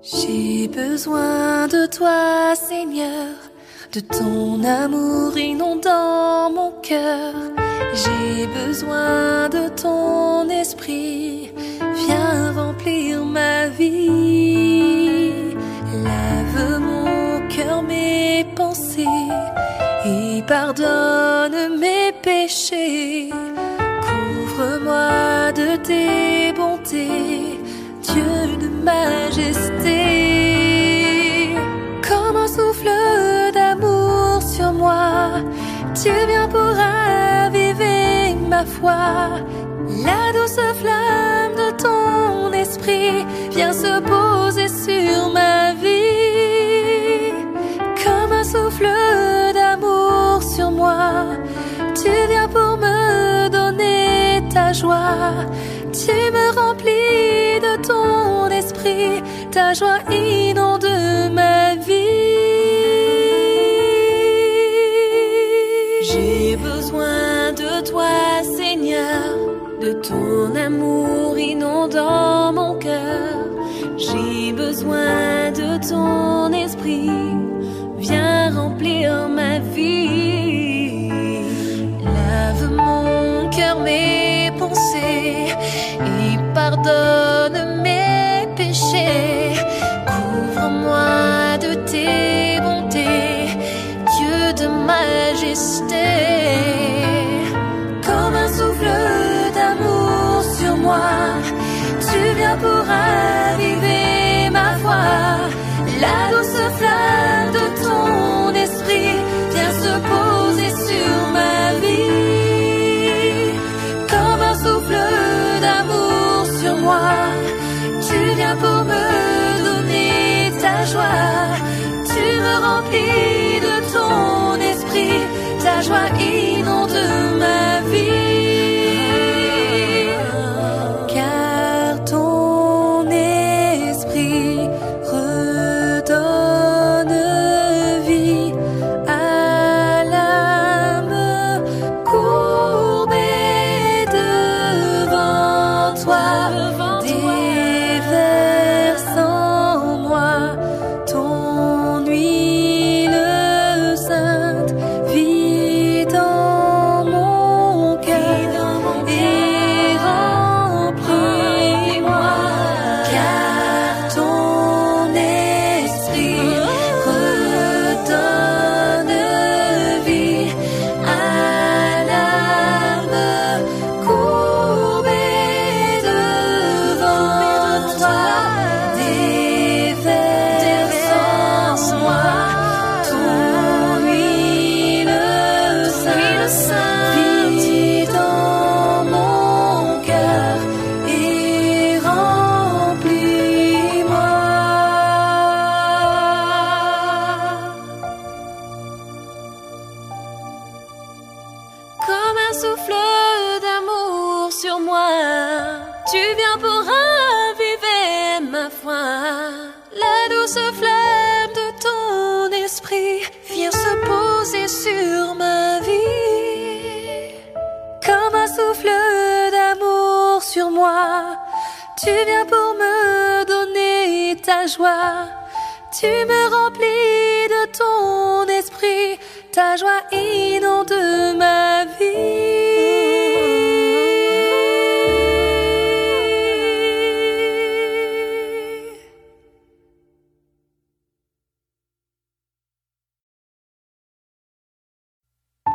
J'ai besoin de toi, Seigneur, de ton amour inondant mon cœur. J'ai besoin de ton esprit, viens remplir ma vie. Lave mon cœur, mes pensées, et pardonne mes péchés. Couvre-moi de tes bontés, Dieu de majesté. Comme un souffle d'amour sur moi, tu viens pour raviver ma foi. La douce flamme de ton esprit vient se poser sur ma vie. Comme un souffle d'amour sur moi, tu viens pour me donner ta joie. Tu me remplis de ton esprit, ta joie inonde ma vie. J'ai besoin de toi, Seigneur, de ton amour inondant mon cœur. J'ai besoin de ton esprit, viens remplir ma vie. Lave mon cœur, mes pensées, et pardonne mes péchés. Couvre-moi de tes bontés, Dieu de majesté. Comme un souffle d'amour sur moi, tu viens pour raviver ma foi. La douce flamme de ton esprit vient se poser sur ma vie. Comme un souffle d'amour sur moi, tu viens pour me donner ta joie. Tu me remplis de ton esprit, ta joie inonde ma vie. Car ton esprit redonne vie à l'âme courbée devant toi. Déverse en moi ton huile sainte, vis dans mon cœur et remplis-moi. Car ton esprit redonne vie à l'âme courbée devant toi. Déverse en moi ton huile sainte, vis dans mon cœur et remplis-moi. Comme un souffle d'amour sur moi, tu viens pour raviver ma foi. La douce flamme de ton esprit vient se poser sur ma vie. Comme un souffle d'amour sur moi, tu viens pour me donner ta joie. Tu me remplis de ton esprit, ta joie inonde